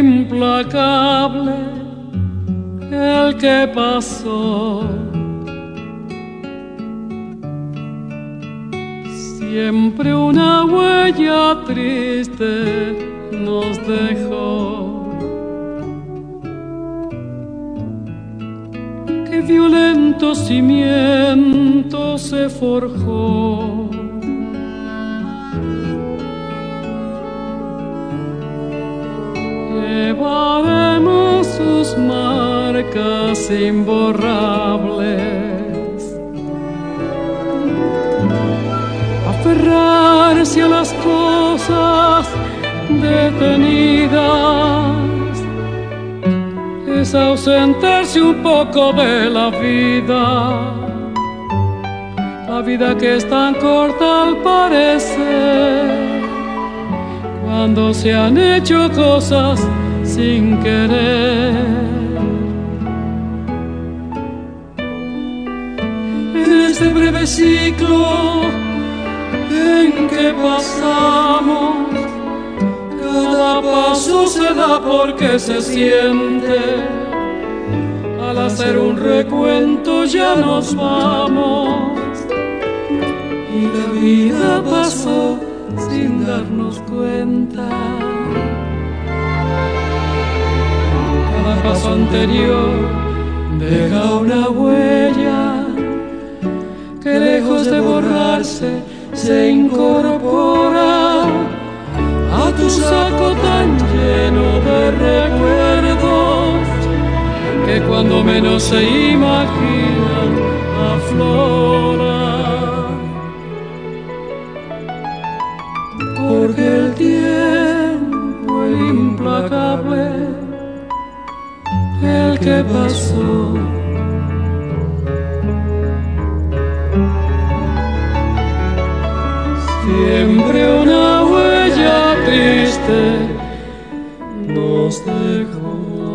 implacable el que pasó. Siempre una huella triste nos dejó. Qué violento cimiento se forjó. Llevaremos sus marcas imborrables. Aferrarse a las cosas detenidas es ausentarse un poco de la vida que es tan corta al parecer, cuando se han hecho cosas sin querer. En este breve ciclo en que pasamos, cada paso se da porque se siente. Al hacer un recuento ya nos vamos y la vida pasó sin darnos cuenta. Cada paso anterior deja una huella que lejos de borrarse se incorpora a tu saco tan lleno de recuerdos que cuando menos se imaginan aflora. Porque el tiempo implacable, el que pasó, siempre una huella triste nos dejó.